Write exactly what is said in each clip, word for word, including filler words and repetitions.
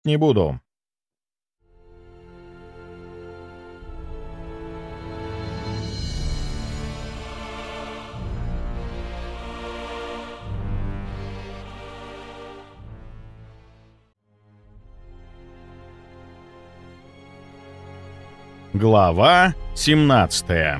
не буду». Глава семнадцатая.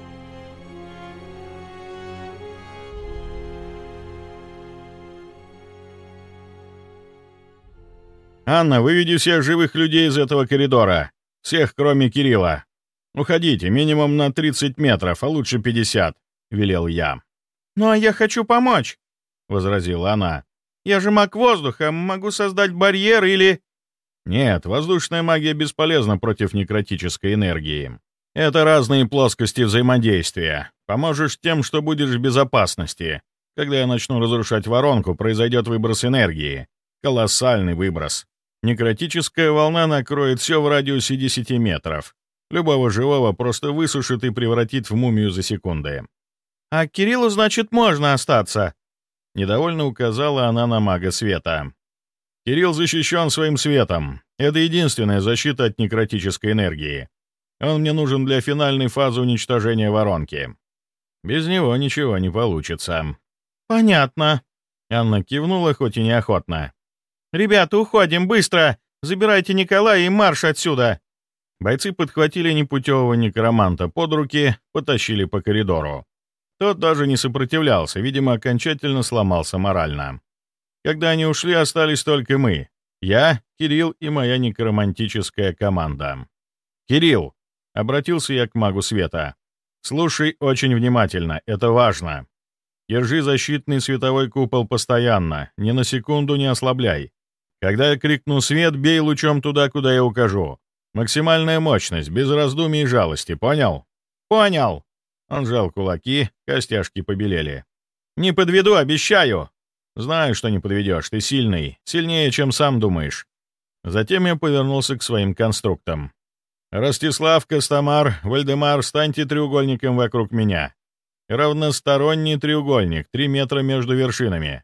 «Анна, выведи всех живых людей из этого коридора. Всех, кроме Кирилла. Уходите, минимум на тридцать метров, а лучше пятьдесят», — велел я. «Ну а я хочу помочь», — возразила она. «Я же маг воздуха, могу создать барьер или...» «Нет, воздушная магия бесполезна против некротической энергии. Это разные плоскости взаимодействия. Поможешь тем, что будешь в безопасности. Когда я начну разрушать воронку, произойдет выброс энергии. Колоссальный выброс. Некротическая волна накроет все в радиусе десяти метров. Любого живого просто высушит и превратит в мумию за секунды». «А Кириллу, значит, можно остаться?» Недовольно указала она на мага света. «Кирилл защищен своим светом. Это единственная защита от некротической энергии. Он мне нужен для финальной фазы уничтожения воронки. Без него ничего не получится». «Понятно». Анна кивнула, хоть и неохотно. «Ребята, уходим, быстро! Забирайте Николая и марш отсюда!» Бойцы подхватили непутевого некроманта под руки, потащили по коридору. Тот даже не сопротивлялся, видимо, окончательно сломался морально. Когда они ушли, остались только мы. Я, Кирилл и моя некромантическая команда. «Кирилл», — обратился я к магу света, — «слушай очень внимательно, это важно. Держи защитный световой купол постоянно, ни на секунду не ослабляй. Когда я крикну «свет», бей лучом туда, куда я укажу. Максимальная мощность, без раздумий и жалости, понял?» «Понял!» Он сжал кулаки, костяшки побелели. «Не подведу, обещаю!» «Знаю, что не подведешь, ты сильный, сильнее, чем сам думаешь». Затем я повернулся к своим конструктам. «Ростислав, Костомар, Вальдемар, встаньте треугольником вокруг меня. Равносторонний треугольник, три метра между вершинами.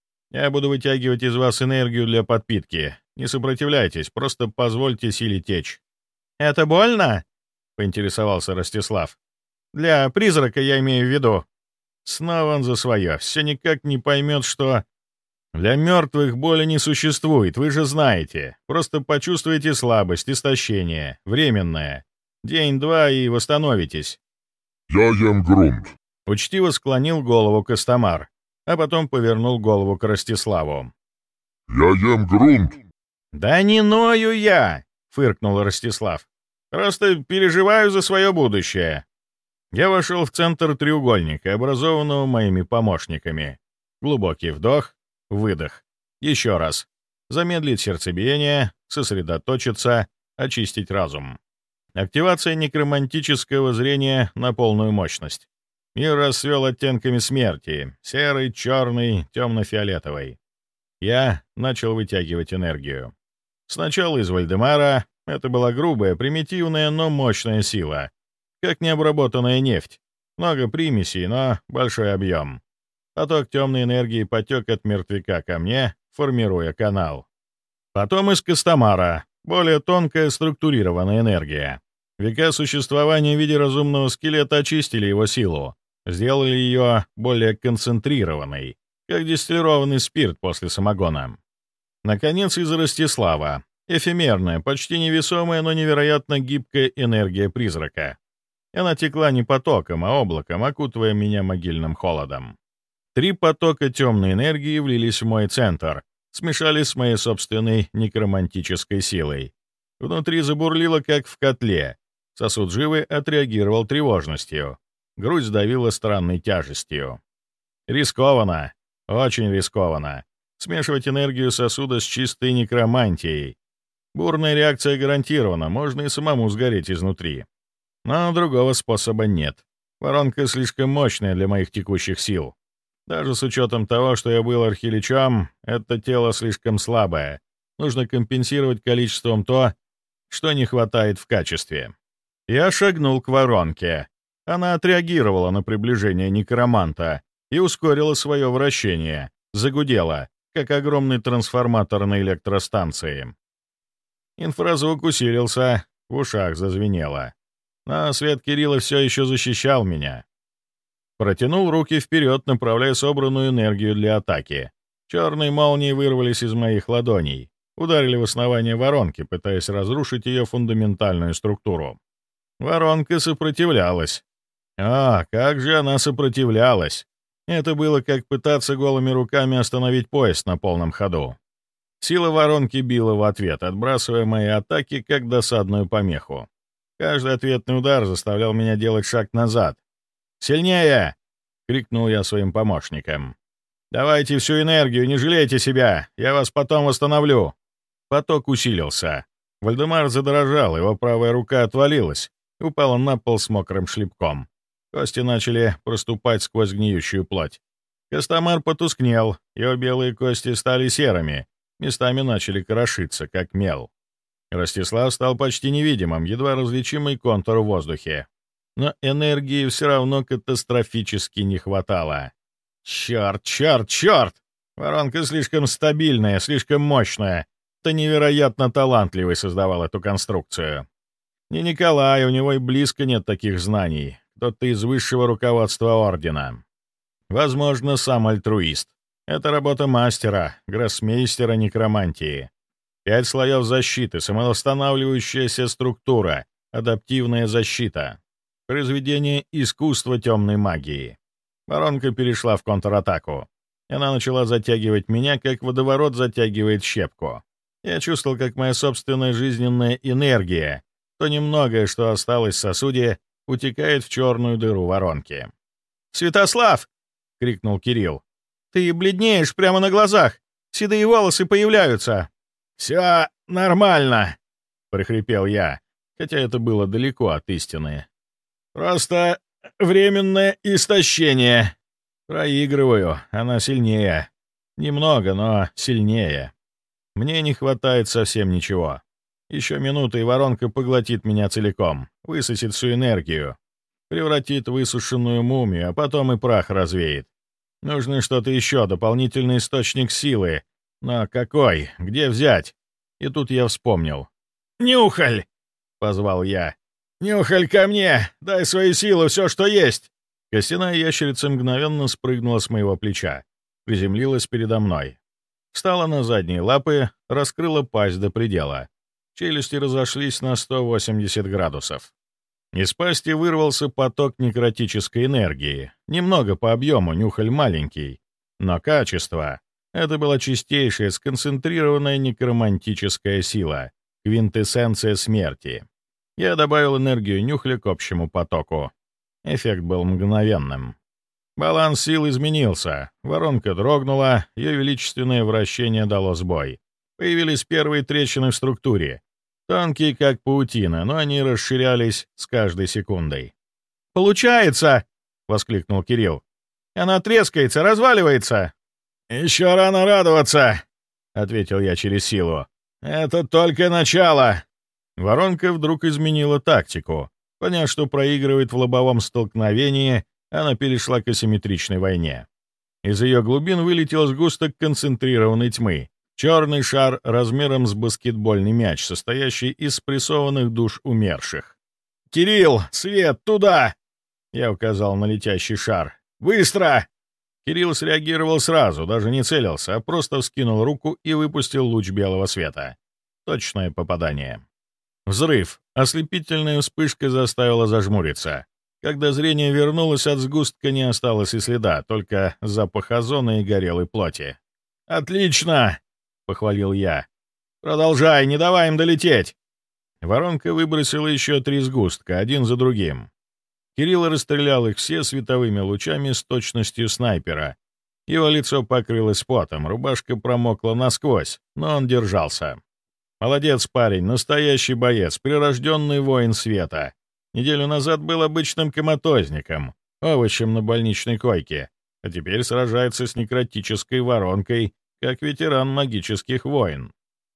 Я буду вытягивать из вас энергию для подпитки. Не сопротивляйтесь, просто позвольте силе течь». «Это больно?» — поинтересовался Ростислав. «Для призрака я имею в виду». Снова он за свое. Все никак не поймет, что... Для мертвых боли не существует, вы же знаете. Просто почувствуете слабость, истощение. Временное. День-два и восстановитесь. «Я ем грунт», — учтиво склонил голову Костомар, а потом повернул голову к Ростиславу. «Я ем грунт». «Да не ною я!» — фыркнул Ростислав. «Просто переживаю за свое будущее». Я вошел в центр треугольника, образованного моими помощниками. Глубокий вдох, выдох. Еще раз. Замедлить сердцебиение, сосредоточиться, очистить разум. Активация некромантического зрения на полную мощность. Мир расцвел оттенками смерти — серый, черный, темно-фиолетовый. Я начал вытягивать энергию. Сначала из Вальдемара. Это была грубая, примитивная, но мощная сила. Как необработанная нефть. Много примесей, но большой объем. Поток темной энергии потек от мертвяка ко мне, формируя канал. Потом из Костомара. Более тонкая структурированная энергия. Века существования в виде разумного скелета очистили его силу. Сделали ее более концентрированной, как дистиллированный спирт после самогона. Наконец, из Ростислава. Эфемерная, почти невесомая, но невероятно гибкая энергия призрака. Она текла не потоком, а облаком, окутывая меня могильным холодом. Три потока темной энергии влились в мой центр, смешались с моей собственной некромантической силой. Внутри забурлило, как в котле. Сосуд живы отреагировал тревожностью. Грудь сдавила странной тяжестью. Рискованно, очень рискованно. Смешивать энергию сосуда с чистой некромантией. Бурная реакция гарантирована, можно и самому сгореть изнутри. Но другого способа нет. Воронка слишком мощная для моих текущих сил. Даже с учетом того, что я был архиличом, это тело слишком слабое. Нужно компенсировать количеством то, что не хватает в качестве. Я шагнул к воронке. Она отреагировала на приближение некроманта и ускорила свое вращение, загудела, как огромный трансформатор на электростанции. Инфразвук усилился, в ушах зазвенело. Но свет Кирилла все еще защищал меня. Протянул руки вперед, направляя собранную энергию для атаки. Черные молнии вырвались из моих ладоней, ударили в основание воронки, пытаясь разрушить ее фундаментальную структуру. Воронка сопротивлялась. А, как же она сопротивлялась! Это было как пытаться голыми руками остановить поезд на полном ходу. Сила воронки била в ответ, отбрасывая мои атаки как досадную помеху. Каждый ответный удар заставлял меня делать шаг назад. «Сильнее!» — крикнул я своим помощникам. «Давайте всю энергию, не жалейте себя, я вас потом восстановлю». Поток усилился. Вальдемар задрожал, его правая рука отвалилась и упала на пол с мокрым шлепком. Кости начали проступать сквозь гниющую плоть. Костомар потускнел, его белые кости стали серыми, местами начали крошиться, как мел. Ростислав стал почти невидимым, едва различимый контур в воздухе. Но энергии все равно катастрофически не хватало. Черт, черт, черт! Воронка слишком стабильная, слишком мощная. Это невероятно талантливый создавал эту конструкцию. Не Николай, у него и близко нет таких знаний. Кто-то из высшего руководства Ордена. Возможно, сам альтруист. Это работа мастера, гроссмейстера некромантии. Пять слоев защиты, самовосстанавливающаяся структура, адаптивная защита. Произведение искусства темной магии. Воронка перешла в контратаку. Она начала затягивать меня, как водоворот затягивает щепку. Я чувствовал, как моя собственная жизненная энергия, то немногое, что осталось в сосуде, утекает в черную дыру воронки. «Святослав!» — крикнул Кирилл. «Ты бледнеешь прямо на глазах! Седые волосы появляются!» «Все нормально!» — прохрипел я, хотя это было далеко от истины. «Просто временное истощение. Проигрываю, она сильнее. Немного, но сильнее. Мне не хватает совсем ничего. Еще минута, и воронка поглотит меня целиком, высосет всю энергию, превратит в высушенную мумию, а потом и прах развеет. Нужно что-то еще, дополнительный источник силы. Но какой? Где взять?» И тут я вспомнил. «Нюхаль!» — позвал я. «Нюхаль, ко мне! Дай свою силу, все, что есть!» Костяная ящерица мгновенно спрыгнула с моего плеча, приземлилась передо мной. Встала на задние лапы, раскрыла пасть до предела. Челюсти разошлись на сто восемьдесят градусов. Из пасти вырвался поток некротической энергии. Немного по объему, нюхаль маленький. Но качество — это была чистейшая, сконцентрированная некромантическая сила, квинтэссенция смерти. Я добавил энергию нюхля к общему потоку. Эффект был мгновенным. Баланс сил изменился, воронка дрогнула, ее величественное вращение дало сбой. Появились первые трещины в структуре, тонкие, как паутина, но они расширялись с каждой секундой. «Получается!» — воскликнул Кирилл. «Она трескается, разваливается!» «Еще рано радоваться!» — ответил я через силу. «Это только начало!» Воронка вдруг изменила тактику. Поняв, что проигрывает в лобовом столкновении, она перешла к асимметричной войне. Из ее глубин вылетел сгусток концентрированной тьмы. Черный шар размером с баскетбольный мяч, состоящий из спрессованных душ умерших. «Кирилл, свет, туда!» Я указал на летящий шар. «Быстро!» Кирилл среагировал сразу, даже не целился, а просто вскинул руку и выпустил луч белого света. Точное попадание. Взрыв. Ослепительная вспышка заставила зажмуриться. Когда зрение вернулось, от сгустка не осталось и следа, только запах озона и горелой плоти. «Отлично!» — похвалил я. «Продолжай, не давай им долететь!» Воронка выбросила еще три сгустка, один за другим. Кирилл расстрелял их все световыми лучами с точностью снайпера. Его лицо покрылось потом, рубашка промокла насквозь, но он держался. Молодец парень, настоящий боец, прирожденный воин света. Неделю назад был обычным коматозником, овощем на больничной койке, а теперь сражается с некротической воронкой, как ветеран магических войн.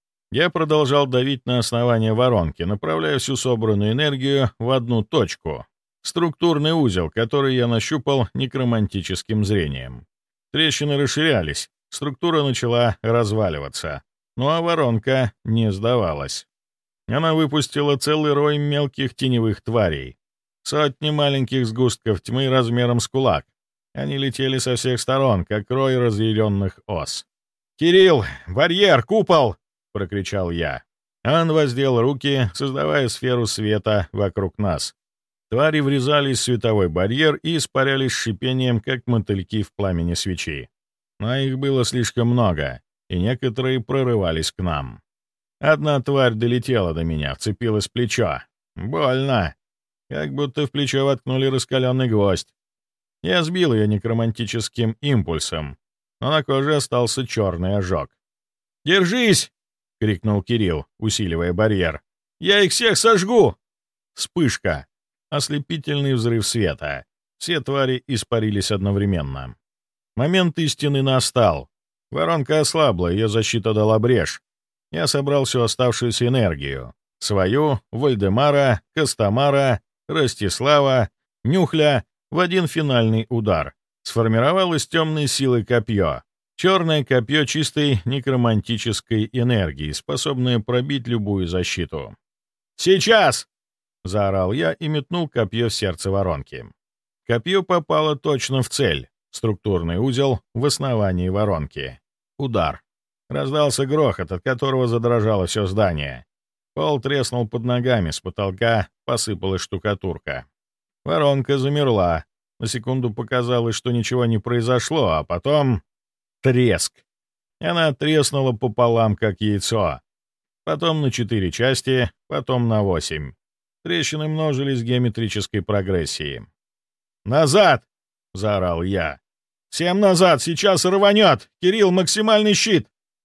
Я продолжал давить на основание воронки, направляя всю собранную энергию в одну точку. Структурный узел, который я нащупал некромантическим зрением. Трещины расширялись, структура начала разваливаться. Ну а воронка не сдавалась. Она выпустила целый рой мелких теневых тварей. Сотни маленьких сгустков тьмы размером с кулак. Они летели со всех сторон, как рой разъяренных ос. «Кирилл! Барьер! Купол!» — прокричал я. Он воздел руки, создавая сферу света вокруг нас. Твари врезались в световой барьер и испарялись шипением, как мотыльки в пламени свечи. Но их было слишком много, и некоторые прорывались к нам. Одна тварь долетела до меня, вцепилась в плечо. Больно. Как будто в плечо воткнули раскаленный гвоздь. Я сбил ее некромантическим импульсом, но на коже остался черный ожог. «Держись!» — крикнул Кирилл, усиливая барьер. «Я их всех сожгу!» Вспышка. Ослепительный взрыв света. Все твари испарились одновременно. Момент истины настал. Воронка ослабла, ее защита дала брешь. Я собрал всю оставшуюся энергию. Свою, Вальдемара, Костомара, Ростислава, Нюхля в один финальный удар. Сформировал из темной силы копье. Черное копье чистой некромантической энергии, способное пробить любую защиту. «Сейчас!» — заорал я и метнул копье в сердце воронки. Копье попало точно в цель. Структурный узел в основании воронки. Удар. Раздался грохот, от которого задрожало все здание. Пол треснул под ногами, с потолка посыпалась штукатурка. Воронка замерла. На секунду показалось, что ничего не произошло, а потом... Треск. Она треснула пополам, как яйцо. Потом на четыре части, потом на восемь. Трещины множились в геометрической прогрессии. «Назад!» — заорал я. «Всем назад! Сейчас рванет! Кирилл, максимальный щит!»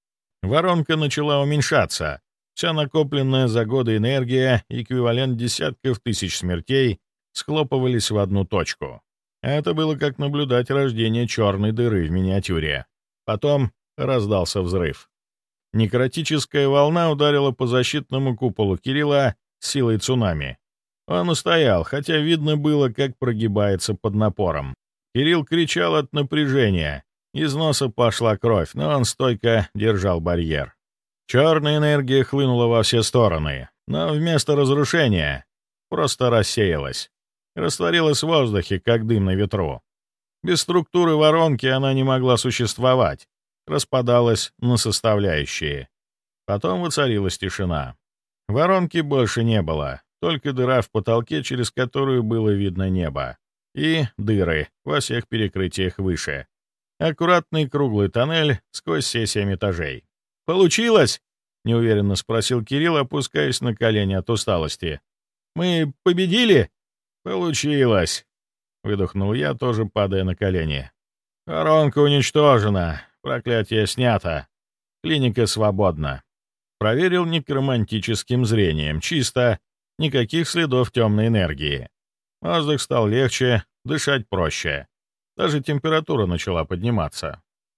Воронка начала уменьшаться. Вся накопленная за годы энергия, эквивалент десятков тысяч смертей, схлопывались в одну точку. Это было как наблюдать рождение черной дыры в миниатюре. Потом раздался взрыв. Некротическая волна ударила по защитному куполу Кирилла силой цунами. Он устоял, хотя видно было, как прогибается под напором. Кирилл кричал от напряжения. Из носа пошла кровь, но он стойко держал барьер. Черная энергия хлынула во все стороны, но вместо разрушения просто рассеялась. Растворилась в воздухе, как дым на ветру. Без структуры воронки она не могла существовать, распадалась на составляющие. Потом воцарилась тишина. Воронки больше не было, только дыра в потолке, через которую было видно небо, и дыры во всех перекрытиях выше. Аккуратный круглый тоннель сквозь все семь этажей. «Получилось?» — неуверенно спросил Кирилл, опускаясь на колени от усталости. «Мы победили?» «Получилось!» — выдохнул я, тоже падая на колени. «Воронка уничтожена, проклятие снято, клиника свободна». Проверил некромантическим зрением, чисто, никаких следов темной энергии. Воздух стал легче, дышать проще. Даже температура начала подниматься.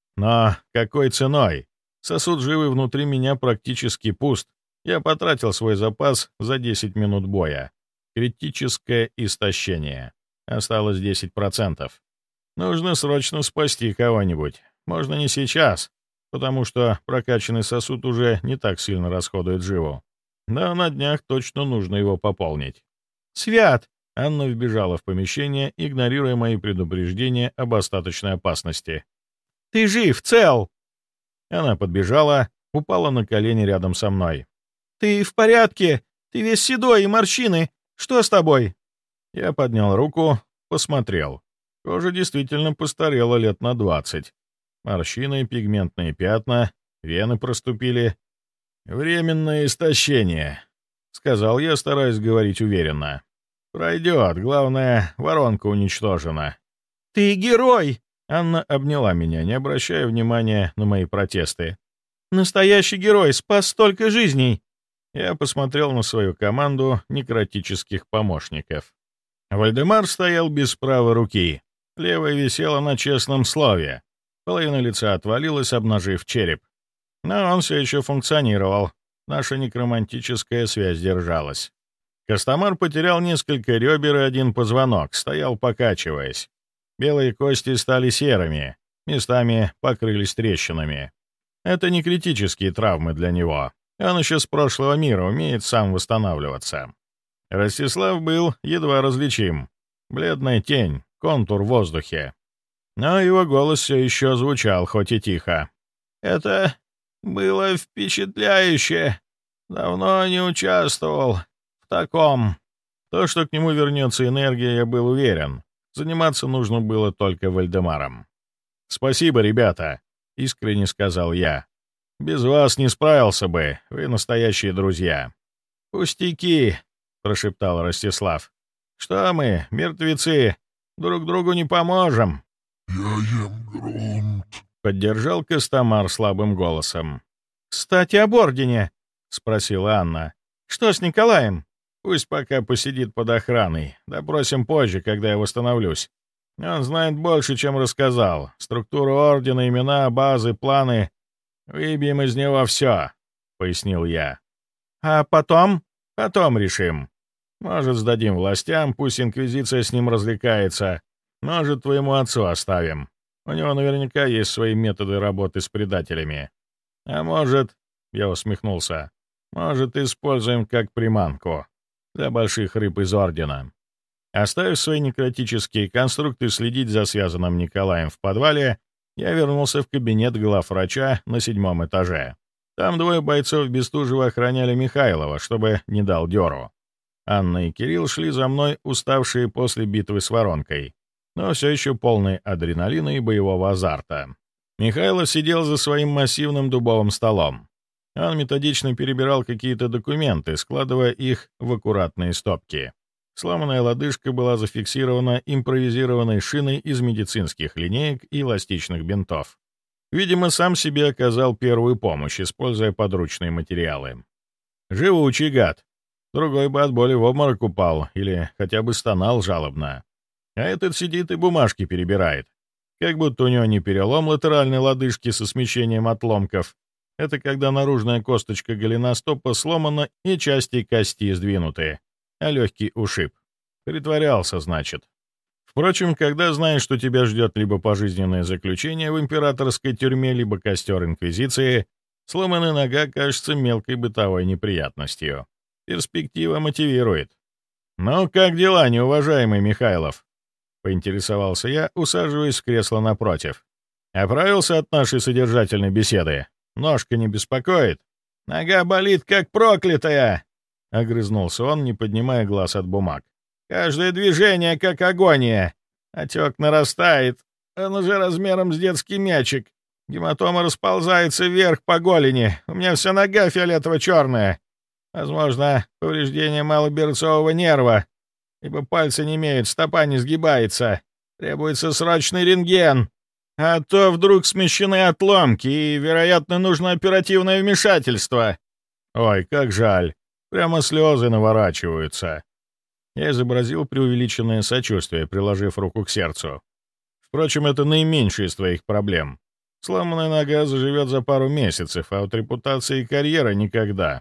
Но какой ценой? Сосуд живы внутри меня практически пуст. Я потратил свой запас за десять минут боя. Критическое истощение. Осталось десять процентов. Нужно срочно спасти кого-нибудь. Можно не сейчас, потому что прокачанный сосуд уже не так сильно расходует живу. Да на днях точно нужно его пополнить. «Свят!» — Анна вбежала в помещение, игнорируя мои предупреждения об остаточной опасности. «Ты жив, цел!» Она подбежала, упала на колени рядом со мной. «Ты в порядке? Ты весь седой и морщины. Что с тобой?» Я поднял руку, посмотрел. Кожа действительно постарела лет на двадцать. Морщины, пигментные пятна, вены проступили. «Временное истощение», — сказал я, стараясь говорить уверенно. «Пройдет, главное, воронка уничтожена». «Ты герой!» — Анна обняла меня, не обращая внимания на мои протесты. «Настоящий герой, спас столько жизней!» Я посмотрел на свою команду некротических помощников. Вальдемар стоял без правой руки. Левая висела на честном слове. Половина лица отвалилась, обнажив череп. Но он все еще функционировал. Наша некромантическая связь держалась. Костомар потерял несколько ребер и один позвонок, стоял покачиваясь. Белые кости стали серыми, местами покрылись трещинами. Это не критические травмы для него. Он еще с прошлого мира умеет сам восстанавливаться. Ростислав был едва различим. Бледная тень, контур в воздухе. Но его голос все еще звучал, хоть и тихо. «Это было впечатляюще. Давно не участвовал в таком». То, что к нему вернется энергия, я был уверен. Заниматься нужно было только Вальдемаром. «Спасибо, ребята», — искренне сказал я. «Без вас не справился бы, вы настоящие друзья». «Пустяки», — прошептал Ростислав. «Что мы, мертвецы, друг другу не поможем?» «Я ем грунт», — поддержал Костомар слабым голосом. «Кстати, об ордене», — спросила Анна. «Что с Николаем?» «Пусть пока посидит под охраной. Допросим позже, когда я восстановлюсь. Он знает больше, чем рассказал. Структуру ордена, имена, базы, планы. Выбьем из него все», — пояснил я. «А потом?» «Потом решим. Может, сдадим властям, пусть Инквизиция с ним развлекается. Может, твоему отцу оставим. У него наверняка есть свои методы работы с предателями. А может, — я усмехнулся, — может, используем как приманку для больших рыб из Ордена. Оставив свои некротические конструкты следить за связанным Николаем в подвале, я вернулся в кабинет главврача на седьмом этаже. Там двое бойцов Бестужева охраняли Михайлова, чтобы не дал дёру. Анна и Кирилл шли за мной, уставшие после битвы с воронкой, но все еще полные адреналина и боевого азарта. Михайлов сидел за своим массивным дубовым столом. Он методично перебирал какие-то документы, складывая их в аккуратные стопки. Сломанная лодыжка была зафиксирована импровизированной шиной из медицинских линеек и эластичных бинтов. Видимо, сам себе оказал первую помощь, используя подручные материалы. Живучий гад. Другой бы от боли в обморок упал или хотя бы стонал жалобно. А этот сидит и бумажки перебирает. Как будто у него не перелом латеральной лодыжки со смещением отломков. Это когда наружная косточка голеностопа сломана и части кости сдвинуты, а легкий ушиб. Притворялся, значит. Впрочем, когда знаешь, что тебя ждет либо пожизненное заключение в императорской тюрьме, либо костер Инквизиции, сломанная нога кажется мелкой бытовой неприятностью. Перспектива мотивирует. «Ну, как дела, неуважаемый Михайлов?» — поинтересовался я, усаживаясь в кресло напротив. «Оправился от нашей содержательной беседы? Ножка не беспокоит?» «Нога болит, как проклятая!» — огрызнулся он, не поднимая глаз от бумаг. «Каждое движение, как агония. Отек нарастает. Он уже размером с детский мячик. Гематома расползается вверх по голени. У меня вся нога фиолетово-черная. Возможно, повреждение малоберцового нерва, ибо пальцы не имеют, стопа не сгибается. Требуется срочный рентген. А то вдруг смещены отломки, и, вероятно, нужно оперативное вмешательство». «Ой, как жаль. Прямо слезы наворачиваются». Я изобразил преувеличенное сочувствие, приложив руку к сердцу. «Впрочем, это наименьшая из твоих проблем. Сломанная нога заживет за пару месяцев, а вот репутация и карьера — никогда».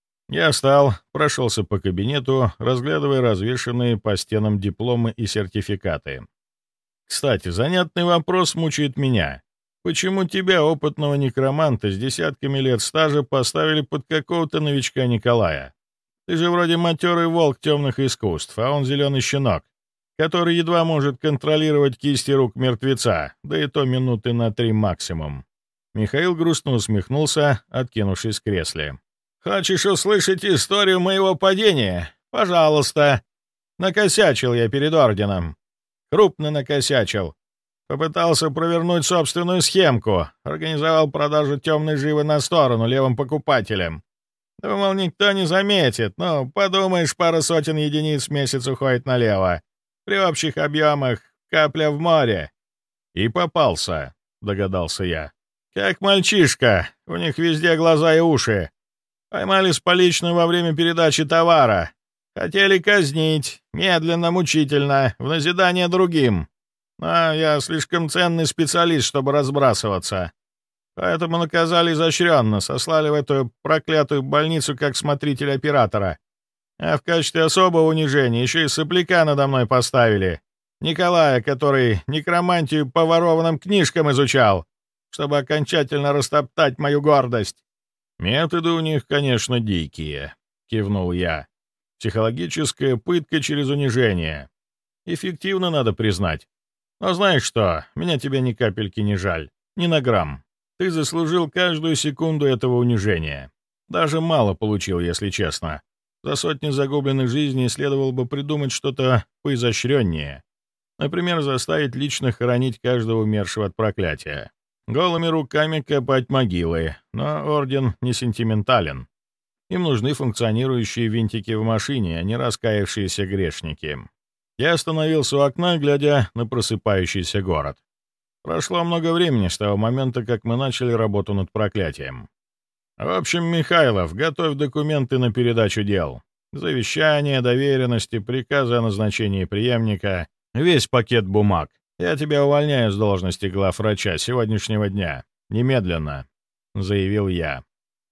Я встал, прошелся по кабинету, разглядывая развешанные по стенам дипломы и сертификаты. «Кстати, занятный вопрос мучает меня. Почему тебя, опытного некроманта с десятками лет стажа, поставили под какого-то новичка Николая? Ты же вроде матерый волк темных искусств, а он зеленый щенок, который едва может контролировать кисти рук мертвеца, да и то минуты на три максимум». Михаил грустно усмехнулся, откинувшись в кресле. «Хочешь услышать историю моего падения? Пожалуйста. Накосячил я перед орденом. Крупно накосячил. Попытался провернуть собственную схемку. Организовал продажу темной живы на сторону левым покупателям. Думал, никто не заметит. Ну, подумаешь, пара сотен единиц в месяц уходит налево. При общих объемах капля в море». «И попался», — догадался я. «Как мальчишка. У них везде глаза и уши. Поймали с поличным во время передачи товара. Хотели казнить, медленно, мучительно, в назидание другим. Но я слишком ценный специалист, чтобы разбрасываться. Поэтому наказали изощренно, сослали в эту проклятую больницу как смотритель оператора. А в качестве особого унижения еще и сопляка надо мной поставили. Николая, который некромантию по ворованным книжкам изучал, чтобы окончательно растоптать мою гордость. «Методы у них, конечно, дикие», — кивнул я. «Психологическая пытка через унижение. Эффективно, надо признать. Но знаешь что, меня тебе ни капельки не жаль. Ни на грамм. Ты заслужил каждую секунду этого унижения. Даже мало получил, если честно. За сотни загубленных жизней следовало бы придумать что-то поизощреннее. Например, заставить лично хоронить каждого умершего от проклятия. Голыми руками копать могилы, но Орден не сентиментален. Им нужны функционирующие винтики в машине, а не раскаявшиеся грешники. Я остановился у окна, глядя на просыпающийся город. Прошло много времени с того момента, как мы начали работу над проклятием. В общем, Михайлов, готовь документы на передачу дел. Завещание, доверенности, приказы о назначении преемника, весь пакет бумаг. Я тебя увольняю с должности главврача сегодняшнего дня. Немедленно», — заявил я.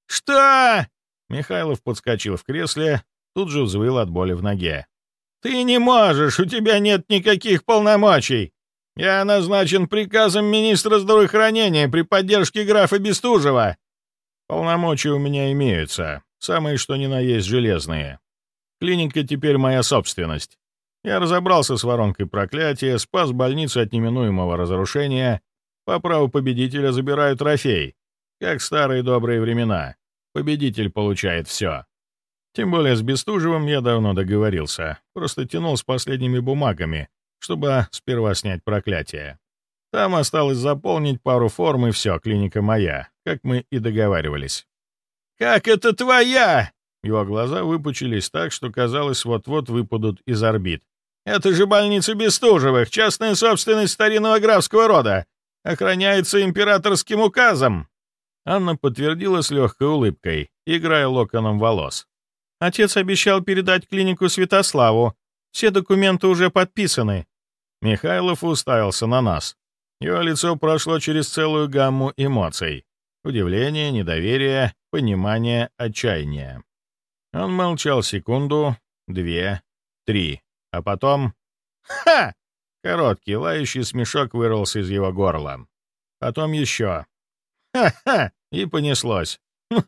«Что?» Михайлов подскочил в кресле, тут же взвыл от боли в ноге. «Ты не можешь, у тебя нет никаких полномочий. Я назначен приказом министра здравоохранения при поддержке графа Бестужева». «Полномочия у меня имеются, самые что ни на есть железные. Клиника теперь моя собственность. Я разобрался с воронкой проклятия, спас больницу от неминуемого разрушения. По праву победителя забираю трофей. Как в старые добрые времена. Победитель получает все. Тем более с Бестужевым я давно договорился. Просто тянул с последними бумагами, чтобы сперва снять проклятие. Там осталось заполнить пару форм, и все, клиника моя, как мы и договаривались». «Как это твоя?» Его глаза выпучились так, что казалось, вот-вот выпадут из орбит. «Это же больница Бестужевых, частная собственность старинного графского рода. Охраняется императорским указом». Анна подтвердила с легкой улыбкой, играя локоном волос. «Отец обещал передать клинику Святославу. Все документы уже подписаны». Михайлов уставился на нас. Его лицо прошло через целую гамму эмоций. Удивление, недоверие, понимание, отчаяние. Он молчал секунду, две, три, а потом... «Ха!» Короткий, лающий смешок вырвался из его горла. Потом еще. «Ха-ха!» И понеслось.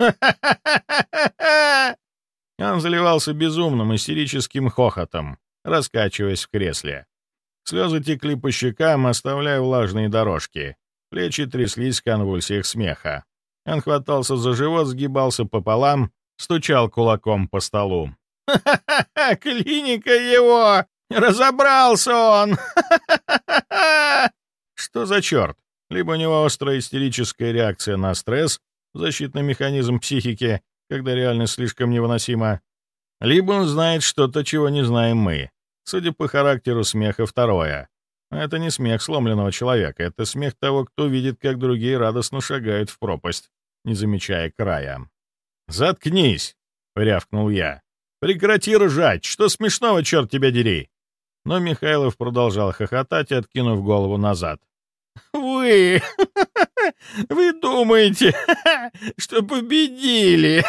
«Ха-ха-ха-ха-ха!» Он заливался безумным истерическим хохотом, раскачиваясь в кресле. Слезы текли по щекам, оставляя влажные дорожки. Плечи тряслись в конвульсиях смеха. Он хватался за живот, сгибался пополам, стучал кулаком по столу. «Ха-ха-ха! Клиника его! Разобрался он! Ха-ха-ха-ха!» Что за черт? Либо у него острая истерическая реакция на стресс, защитный механизм психики, когда реальность слишком невыносима, либо он знает что-то, чего не знаем мы. Судя по характеру смеха, второе. Это не смех сломленного человека, это смех того, кто видит, как другие радостно шагают в пропасть, не замечая края. «Заткнись!» — рявкнул я. «Прекрати ржать! Что смешного, черт тебя дери!» Но Михайлов продолжал хохотать, откинув голову назад. «Вы... вы думаете, что победили?»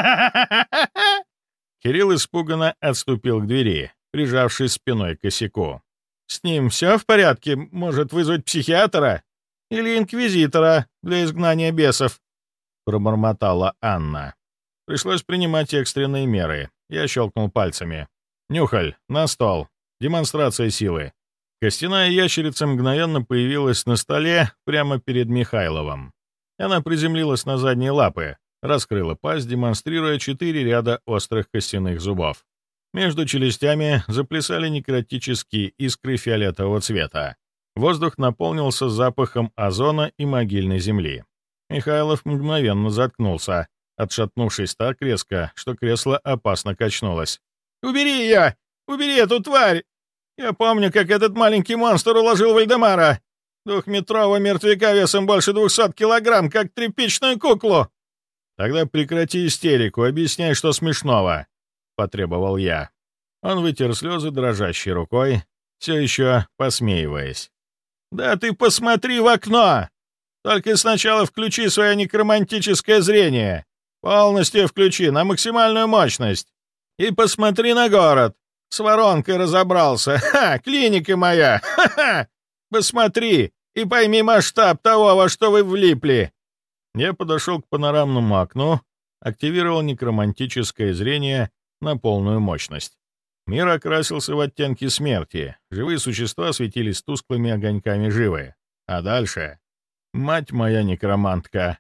Кирилл испуганно отступил к двери, прижавшись спиной к косяку. «С ним все в порядке? Может вызвать психиатра? Или инквизитора для изгнания бесов?» — пробормотала Анна. Пришлось принимать экстренные меры. Я щелкнул пальцами. «Нюхаль, на стол. Демонстрация силы». Костяная ящерица мгновенно появилась на столе прямо перед Михайловым. Она приземлилась на задние лапы, раскрыла пасть, демонстрируя четыре ряда острых костяных зубов. Между челюстями заплясали некротические искры фиолетового цвета. Воздух наполнился запахом озона и могильной земли. Михайлов мгновенно заткнулся, отшатнувшись так резко, что кресло опасно качнулось. «Убери ее! Убери эту тварь! Я помню, как этот маленький монстр уложил Вальдемара! Двухметрового мертвяка весом больше двухсот килограмм, как тряпичную куклу!» «Тогда прекрати истерику, объясняй, что смешного!» — потребовал я. Он вытер слезы дрожащей рукой, все еще посмеиваясь. «Да ты посмотри в окно! Только сначала включи свое некромантическое зрение. Полностью включи, на максимальную мощность. И посмотри на город. С воронкой разобрался. Ха! Клиника моя! Ха-ха! Посмотри и пойми масштаб того, во что вы влипли!» Я подошел к панорамному окну, активировал некромантическое зрение на полную мощность. Мир окрасился в оттенки смерти, живые существа светились тусклыми огоньками живы. А дальше... Мать моя некромантка!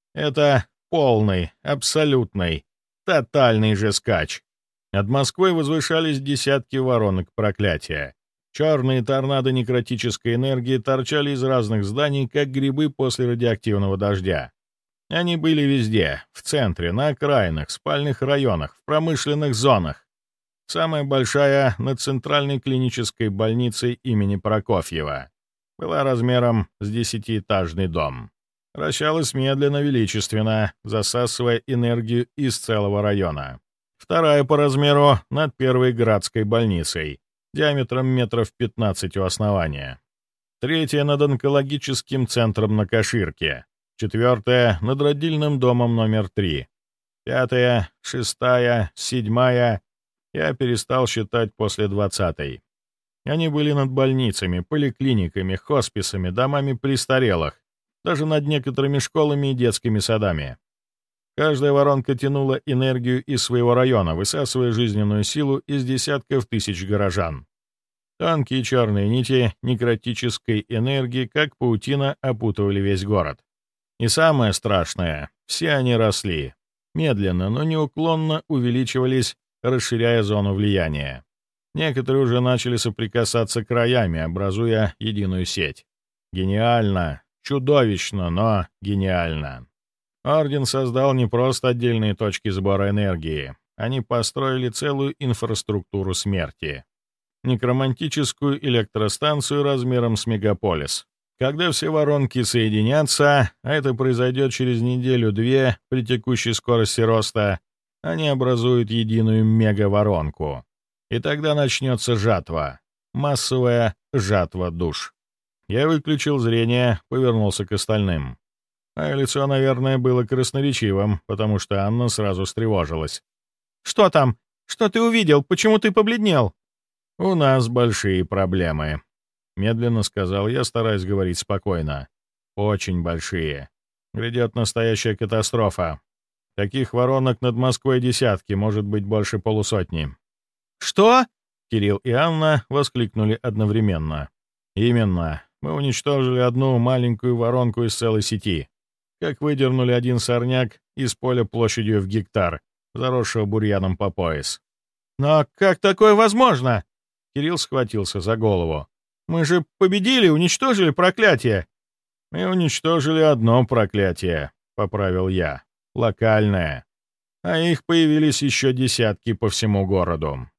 Это полный, абсолютный, тотальный же скач. Над Москвой возвышались десятки воронок проклятия. Черные торнадо некротической энергии торчали из разных зданий, как грибы после радиоактивного дождя. Они были везде, в центре, на окраинах, спальных районах, в промышленных зонах. Самая большая над центральной клинической больницей имени Прокофьева была размером с десятиэтажный дом. Вращалась медленно, величественно, засасывая энергию из целого района. Вторая по размеру над первой Градской больницей, диаметром метров пятнадцать у основания. Третья над онкологическим центром на Каширке. Четвертая над родильным домом номер три. Пятая, шестая, седьмая. Я перестал считать после двадцатой. Они были над больницами, поликлиниками, хосписами, домами престарелых, даже над некоторыми школами и детскими садами. Каждая воронка тянула энергию из своего района, высасывая жизненную силу из десятков тысяч горожан. Тонкие черные нити некротической энергии, как паутина, опутывали весь город. И самое страшное — все они росли. Медленно, но неуклонно увеличивались, расширяя зону влияния. Некоторые уже начали соприкасаться краями, образуя единую сеть. Гениально, чудовищно, но гениально. Орден создал не просто отдельные точки сбора энергии. Они построили целую инфраструктуру смерти. Некромантическую электростанцию размером с мегаполис. Когда все воронки соединятся, а это произойдет через неделю-две при текущей скорости роста, они образуют единую мегаворонку. И тогда начнется жатва. Массовая жатва душ. Я выключил зрение, повернулся к остальным. А лицо, наверное, было красноречивым, потому что Анна сразу встревожилась. «Что там? Что ты увидел? Почему ты побледнел?» «У нас большие проблемы», — медленно сказал я, стараясь говорить спокойно. «Очень большие. Грядет настоящая катастрофа. Таких воронок над Москвой десятки, может быть, больше полусотни». «Что?» — Кирилл и Анна воскликнули одновременно. «Именно. Мы уничтожили одну маленькую воронку из целой сети. Как выдернули один сорняк из поля площадью в гектар, заросшего бурьяном по пояс». «Но как такое возможно?» Кирилл схватился за голову. «Мы же победили, уничтожили проклятие!» «Мы уничтожили одно проклятие», — поправил я. «Локальное. А их появились еще десятки по всему городу.